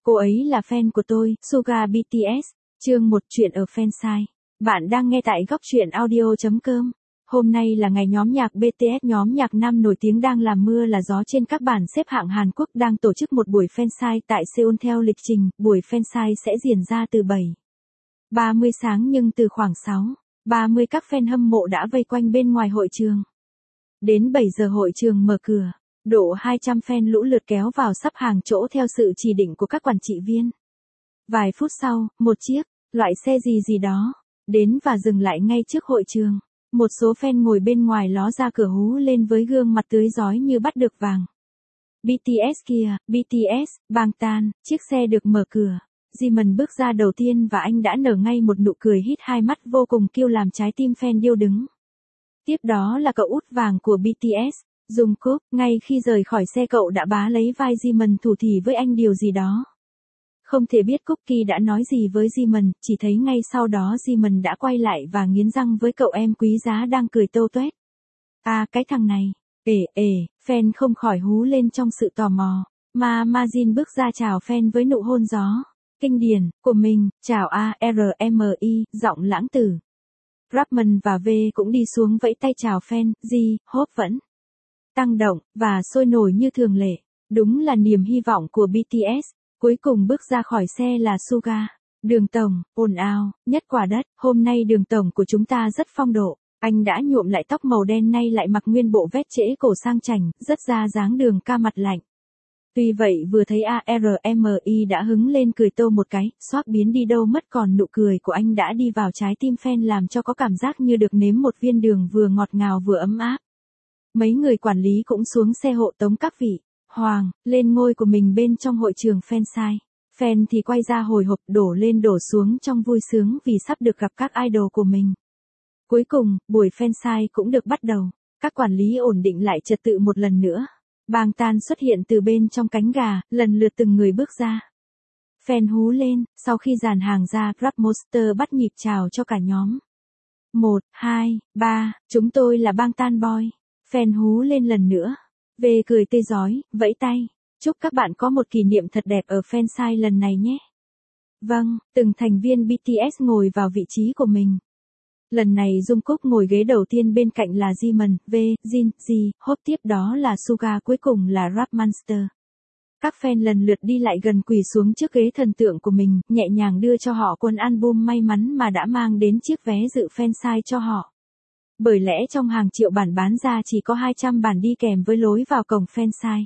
Cô ấy là fan của tôi, Suga BTS. Chương 1 chuyện ở fansite. Bạn đang nghe tại góc truyện audio.com. Hôm nay là ngày nhóm nhạc BTS, nhóm nhạc nam nổi tiếng đang làm mưa là gió trên các bảng xếp hạng Hàn Quốc, đang tổ chức một buổi fansite tại Seoul. Theo lịch trình, buổi fansite sẽ diễn ra từ 7:30 sáng, nhưng từ khoảng 6:30 các fan hâm mộ đã vây quanh bên ngoài hội trường. Đến 7 giờ hội trường mở cửa. Độ 200 fan lũ lượt kéo vào sắp hàng chỗ theo sự chỉ định của các quản trị viên. Vài phút sau, một chiếc, loại xe gì đó, đến và dừng lại ngay trước hội trường. Một số fan ngồi bên ngoài ló ra cửa hú lên với gương mặt tươi rói như bắt được vàng. BTS kìa, BTS, Bangtan. Chiếc xe được mở cửa. Jimin bước ra đầu tiên và anh đã nở ngay một nụ cười hít hai mắt vô cùng kiêu làm trái tim fan điêu đứng. Tiếp đó là cậu út vàng của BTS, Jungkook. Ngay khi rời khỏi xe, cậu đã bá lấy vai Jimin thủ thỉ với anh điều gì đó. Không thể biết Cookie đã nói gì với Jimin, chỉ thấy ngay sau đó Jimin đã quay lại và nghiến răng với cậu em quý giá đang cười tâu tuét. À, cái thằng này. Fan không khỏi hú lên trong sự tò mò. Jin bước ra chào fan với nụ hôn gió kinh điển của mình. Chào ARMY, giọng lãng tử. Rapman và V cũng đi xuống vẫy tay chào fan. J-Hope vẫn tăng động và sôi nổi như thường lệ. Đúng là niềm hy vọng của BTS. Cuối cùng bước ra khỏi xe là Suga. Đường tổng, ồn ào, nhất quả đất. Hôm nay đường tổng của chúng ta rất phong độ. Anh đã nhuộm lại tóc màu đen, nay lại mặc nguyên bộ vest trễ cổ sang chảnh, rất ra dáng Đường ca mặt lạnh. Tuy vậy vừa thấy ARMY đã hứng lên cười tô một cái, xoác biến đi đâu mất, còn nụ cười của anh đã đi vào trái tim fan, làm cho có cảm giác như được nếm một viên đường vừa ngọt ngào vừa ấm áp. Mấy người quản lý cũng xuống xe hộ tống các vị hoàng lên ngôi của mình bên trong hội trường fansite. Fan thì quay ra hồi hộp, đổ lên đổ xuống trong vui sướng vì sắp được gặp các idol của mình. Cuối cùng, buổi fansite cũng được bắt đầu. Các quản lý ổn định lại trật tự một lần nữa. Bangtan xuất hiện từ bên trong cánh gà, lần lượt từng người bước ra. Fan hú lên, sau khi dàn hàng ra, Grab Monster bắt nhịp chào cho cả nhóm. 1, 2, 3, chúng tôi là Bangtan Boy. Fan hú lên lần nữa. Về cười tươi rói, vẫy tay. Chúc các bạn có một kỷ niệm thật đẹp ở fansite lần này nhé. Vâng, từng thành viên BTS ngồi vào vị trí của mình. Lần này Jungkook ngồi ghế đầu tiên, bên cạnh là Jimin, V, Jin, J-Hope, tiếp đó là Suga, cuối cùng là Rap Monster. Các fan lần lượt đi lại gần, quỳ xuống trước ghế thần tượng của mình, nhẹ nhàng đưa cho họ cuốn album may mắn mà đã mang đến chiếc vé dự fansite cho họ. Bởi lẽ trong hàng triệu bản bán ra chỉ có 200 bản đi kèm với lối vào cổng fansite.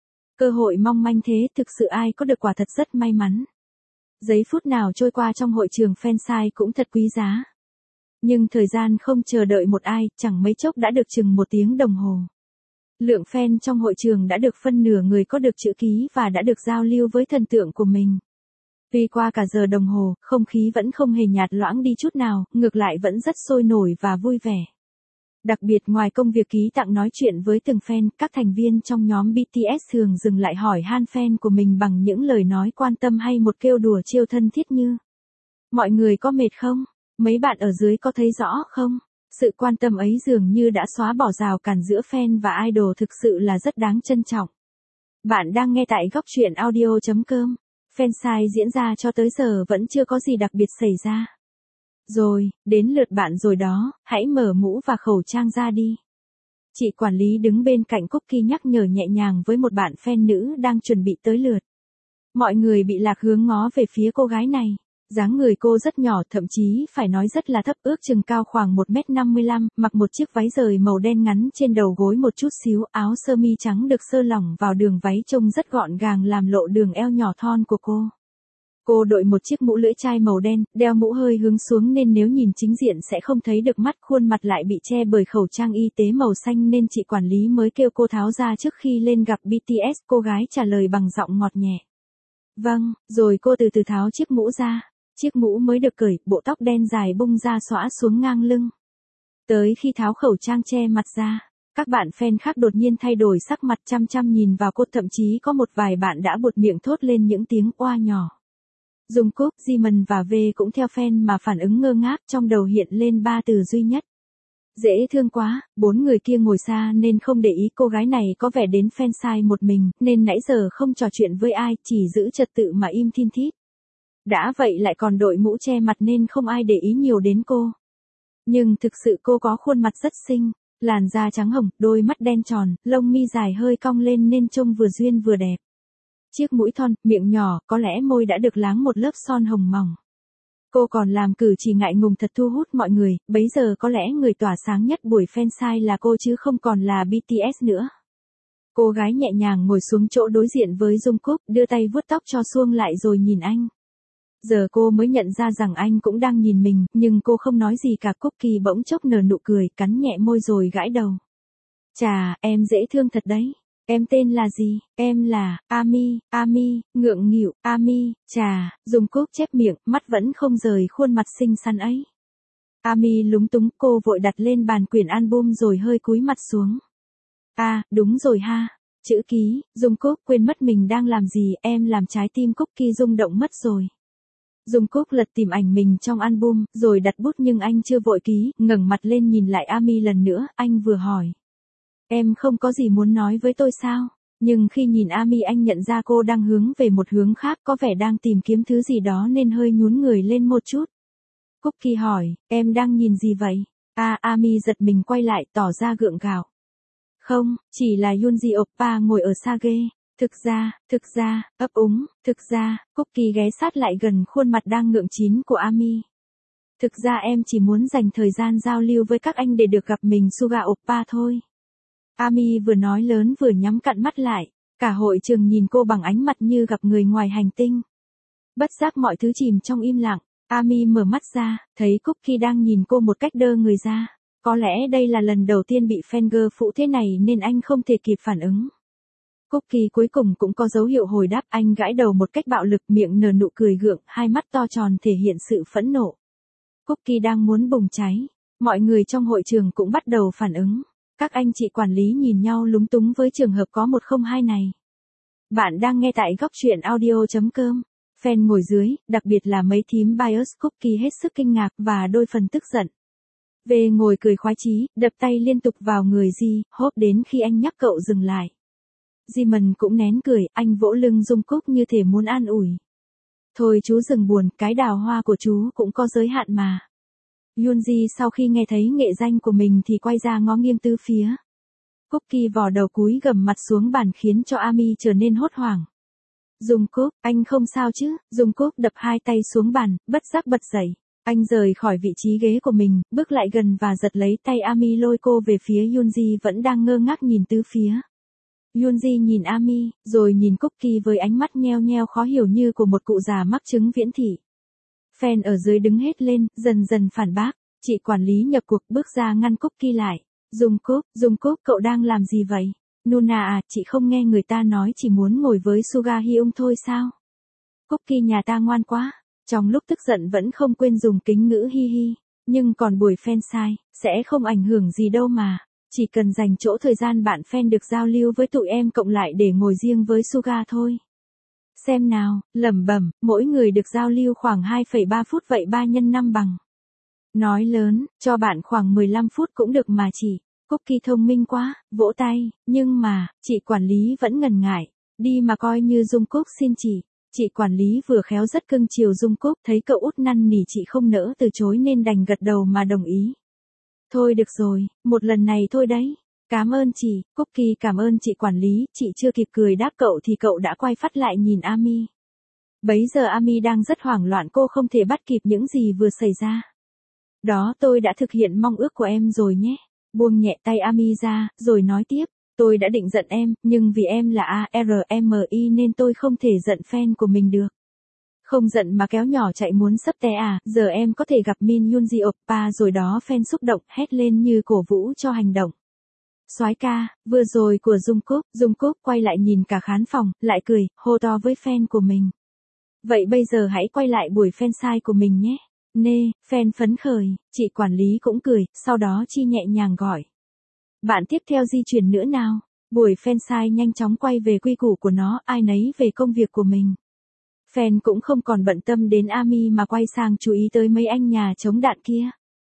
Cơ hội mong manh thế, thực sự ai có được quả thật rất may mắn. Giây phút nào trôi qua trong hội trường fansite cũng thật quý giá. Nhưng thời gian không chờ đợi một ai, chẳng mấy chốc đã được chừng 1 tiếng đồng hồ. Lượng fan trong hội trường đã được phân nửa người có được chữ ký và đã được giao lưu với thần tượng của mình. Tuy qua cả giờ đồng hồ, không khí vẫn không hề nhạt loãng đi chút nào, ngược lại vẫn rất sôi nổi và vui vẻ. Đặc biệt ngoài công việc ký tặng nói chuyện với từng fan, các thành viên trong nhóm BTS thường dừng lại hỏi han fan của mình bằng những lời nói quan tâm hay một kêu đùa trêu thân thiết như: mọi người có mệt không? Mấy bạn ở dưới có thấy rõ không? Sự quan tâm ấy dường như đã xóa bỏ rào cản giữa fan và idol, thực sự là rất đáng trân trọng. Bạn đang nghe tại góc truyện audio.com. Fansite diễn ra cho tới giờ vẫn chưa có gì đặc biệt xảy ra. Rồi, đến lượt bạn rồi đó, hãy mở mũ và khẩu trang ra đi. Chị quản lý đứng bên cạnh Cookie nhắc nhở nhẹ nhàng với một bạn fan nữ đang chuẩn bị tới lượt. Mọi người bị lạc hướng ngó về phía cô gái này. Dáng người cô rất nhỏ, thậm chí phải nói rất là thấp, ước chừng cao khoảng 1m55, mặc một chiếc váy rời màu đen ngắn trên đầu gối một chút xíu, áo sơ mi trắng được sơ lỏng vào đường váy trông rất gọn gàng làm lộ đường eo nhỏ thon của cô. Cô đội một chiếc mũ lưỡi chai màu đen, đeo mũ hơi hướng xuống nên nếu nhìn chính diện sẽ không thấy được mắt, khuôn mặt lại bị che bởi khẩu trang y tế màu xanh nên chị quản lý mới kêu cô tháo ra trước khi lên gặp BTS. Cô gái trả lời bằng giọng ngọt nhẹ. Vâng, rồi cô từ từ tháo chiếc mũ ra. Chiếc mũ mới được cởi, bộ tóc đen dài bung ra xõa xuống ngang lưng. Tới khi tháo khẩu trang che mặt ra, các bạn fan khác đột nhiên thay đổi sắc mặt, chăm chăm nhìn vào cô, thậm chí có một vài bạn đã buột miệng thốt lên những tiếng oa nhỏ. Jungkook, Jimin và V cũng theo fan mà phản ứng ngơ ngác, trong đầu hiện lên 3 từ duy nhất. Dễ thương quá, 4 người kia ngồi xa nên không để ý cô gái này có vẻ đến fansite một mình, nên nãy giờ không trò chuyện với ai, chỉ giữ trật tự mà im thin thít. Đã vậy lại còn đội mũ che mặt nên không ai để ý nhiều đến cô. Nhưng thực sự cô có khuôn mặt rất xinh, làn da trắng hồng, đôi mắt đen tròn, lông mi dài hơi cong lên nên trông vừa duyên vừa đẹp. Chiếc mũi thon, miệng nhỏ, có lẽ môi đã được láng một lớp son hồng mỏng. Cô còn làm cử chỉ ngại ngùng thật thu hút mọi người, bấy giờ có lẽ người tỏa sáng nhất buổi fansite là cô chứ không còn là BTS nữa. Cô gái nhẹ nhàng ngồi xuống chỗ đối diện với Jungkook, đưa tay vuốt tóc cho suông lại rồi nhìn anh. Giờ cô mới nhận ra rằng anh cũng đang nhìn mình, nhưng cô không nói gì cả. Cookie bỗng chốc nở nụ cười, cắn nhẹ môi rồi gãi đầu. Chà, em dễ thương thật đấy. Em tên là gì? Em là Ami, ngượng nghịu, Ami, chà, Jungkook chép miệng, mắt vẫn không rời khuôn mặt xinh xắn ấy. Ami lúng túng, cô vội đặt lên bàn quyển album rồi hơi cúi mặt xuống. À, đúng rồi ha. Chữ ký, Jungkook quên mất mình đang làm gì, em làm trái tim Cookie rung động mất rồi. Jungkook lật tìm ảnh mình trong album, rồi đặt bút nhưng anh chưa vội ký, ngẩng mặt lên nhìn lại Ami lần nữa, anh vừa hỏi. Em không có gì muốn nói với tôi sao? Nhưng khi nhìn Ami anh nhận ra cô đang hướng về một hướng khác, có vẻ đang tìm kiếm thứ gì đó nên hơi nhún người lên một chút. Cookie hỏi, em đang nhìn gì vậy? Ami giật mình quay lại tỏ ra gượng gạo. Không, chỉ là Yoonji Oppa ngồi ở xa ghê. Thực ra, ấp úng, Cookie ghé sát lại gần khuôn mặt đang ngượng chín của Ami. Thực ra em chỉ muốn dành thời gian giao lưu với các anh để được gặp mình Suga Oppa thôi. Ami vừa nói lớn vừa nhắm cặn mắt lại, cả hội trường nhìn cô bằng ánh mặt như gặp người ngoài hành tinh. Bất giác mọi thứ chìm trong im lặng, Ami mở mắt ra, thấy Cookie đang nhìn cô một cách đơ người ra. Có lẽ đây là lần đầu tiên bị fangirl phụ thế này nên anh không thể kịp phản ứng. Cookie cuối cùng cũng có dấu hiệu hồi đáp, anh gãi đầu một cách bạo lực, miệng nở nụ cười gượng, hai mắt to tròn thể hiện sự phẫn nộ. Cookie đang muốn bùng cháy. Mọi người trong hội trường cũng bắt đầu phản ứng. Các anh chị quản lý nhìn nhau lúng túng với trường hợp có 102 này. Bạn đang nghe tại góc truyện audio.com. Fan ngồi dưới, đặc biệt là mấy thím bias, Cookie hết sức kinh ngạc và đôi phần tức giận. Về ngồi cười khoái chí, đập tay liên tục vào người Ji, hốt đến khi anh nhắc cậu dừng lại. Jimin cũng nén cười, anh vỗ lưng Jungkook như thể muốn an ủi. Thôi chú đừng buồn, cái đào hoa của chú cũng có giới hạn mà. Yoonji sau khi nghe thấy nghệ danh của mình thì quay ra ngó nghiêng tứ phía. Cookie vò đầu cúi gằm mặt xuống bàn khiến cho Ami trở nên hốt hoảng. Jungkook, anh không sao chứ? Jungkook đập hai tay xuống bàn, bất giác bật dậy. Anh rời khỏi vị trí ghế của mình, bước lại gần và giật lấy tay Ami lôi cô về phía Yoonji vẫn đang ngơ ngác nhìn tứ phía. Yoonji nhìn Ami, rồi nhìn Cookie với ánh mắt nheo nheo khó hiểu như của một cụ già mắc chứng viễn thị. Fan ở dưới đứng hết lên, dần dần phản bác. Chị quản lý nhập cuộc bước ra ngăn Cookie lại. Jungkook, cậu đang làm gì vậy? Nuna à, chị không nghe người ta nói chỉ muốn ngồi với Suga Hyung thôi sao? Cookie nhà ta ngoan quá. Trong lúc tức giận vẫn không quên dùng kính ngữ hi hi. Nhưng còn buổi fansite, sẽ không ảnh hưởng gì đâu mà. Chỉ cần dành chỗ thời gian bạn fan được giao lưu với tụi em cộng lại để ngồi riêng với Suga thôi. Xem nào, lẩm bẩm, mỗi người được giao lưu khoảng 2,3 phút vậy 3 x 5 bằng. Nói lớn, cho bạn khoảng 15 phút cũng được mà chị. Cookie thông minh quá, vỗ tay, nhưng mà, chị quản lý vẫn ngần ngại. Đi mà coi như Jungkook xin chị. Chị quản lý vừa khéo rất cưng chiều Jungkook, thấy cậu út năn nỉ chị không nỡ từ chối nên đành gật đầu mà đồng ý. Thôi được rồi, một lần này thôi đấy. Cảm ơn chị, Cookie cảm ơn chị quản lý, chị chưa kịp cười đáp cậu thì cậu đã quay phát lại nhìn Ami. Bấy giờ Ami đang rất hoảng loạn, cô không thể bắt kịp những gì vừa xảy ra. Đó, tôi đã thực hiện mong ước của em rồi nhé. Buông nhẹ tay Ami ra, rồi nói tiếp, tôi đã định giận em, nhưng vì em là ARMY nên tôi không thể giận fan của mình được. Không giận mà kéo nhỏ chạy muốn sấp té à, giờ em có thể gặp Min Yoonji Oppa rồi đó. Fan xúc động, hét lên như cổ vũ cho hành động. Soái ca, vừa rồi của Jungkook quay lại nhìn cả khán phòng, lại cười, hô to với fan của mình. Vậy bây giờ hãy quay lại buổi fansite của mình nhé. Nê, fan phấn khởi, chị quản lý cũng cười, sau đó Chi nhẹ nhàng gọi. Bạn tiếp theo di chuyển nữa nào. Buổi fansite nhanh chóng quay về quy củ của nó, ai nấy về công việc của mình. Fan cũng không còn bận tâm đến Ami mà quay sang chú ý tới mấy anh nhà chống đạn kia.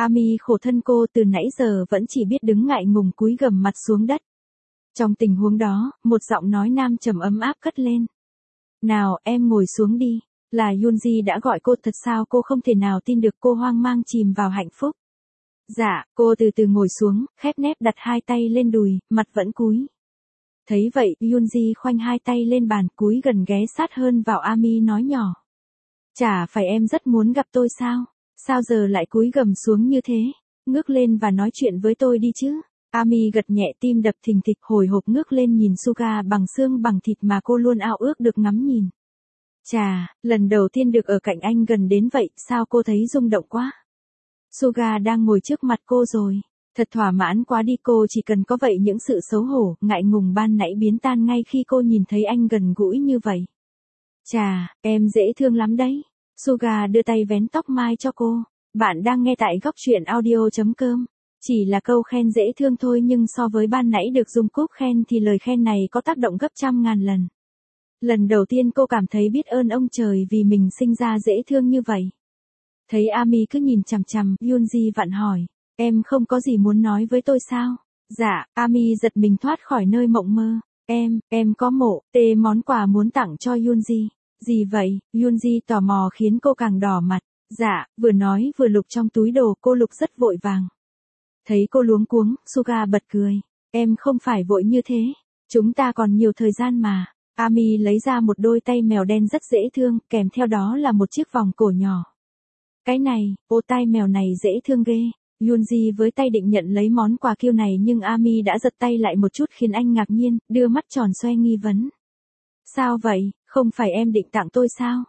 Ami khổ thân cô từ nãy giờ vẫn chỉ biết đứng ngại ngùng cúi gằm mặt xuống đất. Trong tình huống đó, một giọng nói nam trầm ấm áp cất lên. Nào em ngồi xuống đi. Là Yoonji đã gọi cô thật sao cô không thể nào tin được cô hoang mang chìm vào hạnh phúc. Dạ, cô từ từ ngồi xuống, khép nép đặt hai tay lên đùi, mặt vẫn cúi. Thấy vậy, Yoonji khoanh hai tay lên bàn cúi gần ghé sát hơn vào Ami nói nhỏ. Chả phải em rất muốn gặp tôi sao? Sao giờ lại cúi gằm xuống như thế? Ngước lên và nói chuyện với tôi đi chứ. Ami gật nhẹ tim đập thình thịch hồi hộp ngước lên nhìn Suga bằng xương bằng thịt mà cô luôn ao ước được ngắm nhìn. Chà, lần đầu tiên được ở cạnh anh gần đến vậy, sao cô thấy rung động quá? Suga đang ngồi trước mặt cô rồi. Thật thỏa mãn quá đi cô chỉ cần có vậy những sự xấu hổ, ngại ngùng ban nãy biến tan ngay khi cô nhìn thấy anh gần gũi như vậy. Chà, em dễ thương lắm đấy. Suga đưa tay vén tóc mai cho cô. Bạn đang nghe tại góc truyện audio.com. Chỉ là câu khen dễ thương thôi nhưng so với ban nãy được Jungkook khen thì lời khen này có tác động gấp trăm ngàn lần. Lần đầu tiên cô cảm thấy biết ơn ông trời vì mình sinh ra dễ thương như vậy. Thấy Ami cứ nhìn chằm chằm, Yoonji vặn hỏi, em không có gì muốn nói với tôi sao? Dạ, Ami giật mình thoát khỏi nơi mộng mơ. Em có món quà muốn tặng cho Yoonji. Gì vậy? Yoonji tò mò khiến cô càng đỏ mặt. Dạ, vừa nói vừa lục trong túi đồ cô lục rất vội vàng. Thấy cô luống cuống, Suga bật cười. Em không phải vội như thế. Chúng ta còn nhiều thời gian mà. Ami lấy ra một đôi tay mèo đen rất dễ thương, kèm theo đó là một chiếc vòng cổ nhỏ. Cái này, ô tai mèo này dễ thương ghê. Yoonji với tay định nhận lấy món quà kiêu này nhưng Ami đã giật tay lại một chút khiến anh ngạc nhiên, đưa mắt tròn xoe nghi vấn. Sao vậy, không phải em định tặng tôi sao?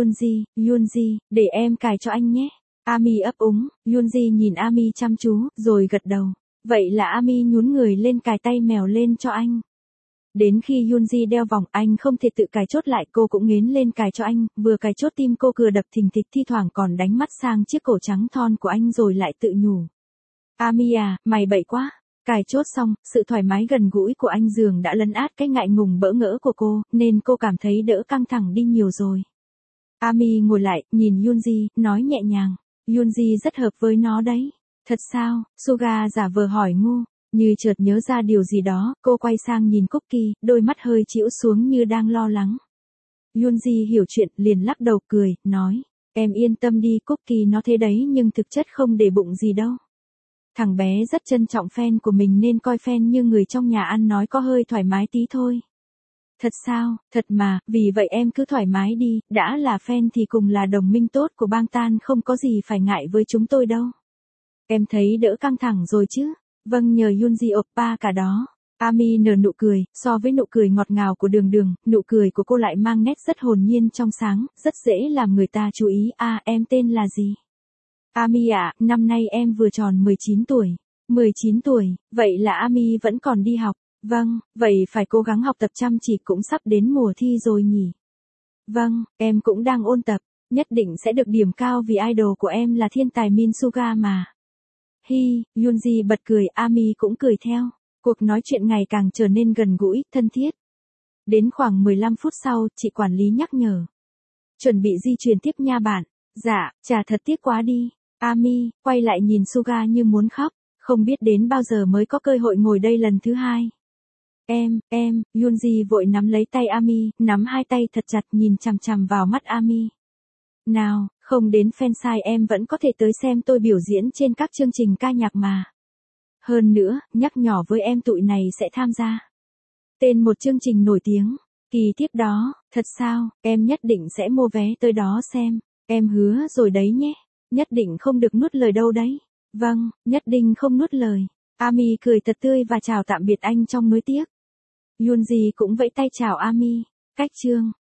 Yoonji, để em cài cho anh nhé. Ami ấp úng, Yoonji nhìn Ami chăm chú, rồi gật đầu. Vậy là Ami nhún người lên cài tay mèo lên cho anh. Đến khi Yoonji đeo vòng anh không thể tự cài chốt lại cô cũng nghến lên cài cho anh, vừa cài chốt tim cô cựa đập thình thịch thi thoảng còn đánh mắt sang chiếc cổ trắng thon của anh rồi lại tự nhủ. Ami à, mày bậy quá. Cài chốt xong, sự thoải mái gần gũi của anh dường đã lấn át cái ngại ngùng bỡ ngỡ của cô, nên cô cảm thấy đỡ căng thẳng đi nhiều rồi. Ami ngồi lại, nhìn Yoonji, nói nhẹ nhàng. Yoonji rất hợp với nó đấy. Thật sao? Suga giả vờ hỏi ngu. Như chợt nhớ ra điều gì đó, cô quay sang nhìn Cookie, đôi mắt hơi chĩu xuống như đang lo lắng. Yoonji hiểu chuyện, liền lắc đầu cười, nói. Em yên tâm đi Cookie nó thế đấy nhưng thực chất không để bụng gì đâu. Thằng bé rất trân trọng fan của mình nên coi fan như người trong nhà ăn nói có hơi thoải mái tí thôi. Thật sao, thật mà, vì vậy em cứ thoải mái đi, đã là fan thì cùng là đồng minh tốt của Bangtan không có gì phải ngại với chúng tôi đâu. Em thấy đỡ căng thẳng rồi chứ? Vâng nhờ Yoonji oppa cả đó. Ami nở nụ cười, so với nụ cười ngọt ngào của Đường Đường, nụ cười của cô lại mang nét rất hồn nhiên trong sáng, rất dễ làm người ta chú ý. À, em tên là gì? Ami ạ, năm nay em vừa tròn 19 tuổi. 19 tuổi, vậy là Ami vẫn còn đi học. Vâng, vậy phải cố gắng học tập chăm chỉ cũng sắp đến mùa thi rồi nhỉ. Vâng, em cũng đang ôn tập, nhất định sẽ được điểm cao vì idol của em là thiên tài Min Suga mà. Hi, Yoonji bật cười, Ami cũng cười theo. Cuộc nói chuyện ngày càng trở nên gần gũi, thân thiết. Đến khoảng 15 phút sau, chị quản lý nhắc nhở. Chuẩn bị di chuyển tiếp nha bạn. Dạ, chà thật tiếc quá đi. Ami, quay lại nhìn Suga như muốn khóc, không biết đến bao giờ mới có cơ hội ngồi đây lần thứ hai. Yoonji vội nắm lấy tay Ami, nắm hai tay thật chặt nhìn chằm chằm vào mắt Ami. Nào, không đến fansite em vẫn có thể tới xem tôi biểu diễn trên các chương trình ca nhạc mà. Hơn nữa, nhắc nhỏ với em tụi này sẽ tham gia tên một chương trình nổi tiếng. Kỳ tiếp đó, thật sao, em nhất định sẽ mua vé tới đó xem. Em hứa rồi đấy nhé. Nhất định không được nuốt lời đâu đấy. Vâng, nhất định không nuốt lời. Ami cười thật tươi và chào tạm biệt anh trong nuối tiếc. Yoonji cũng vẫy tay chào Ami. Cách chương.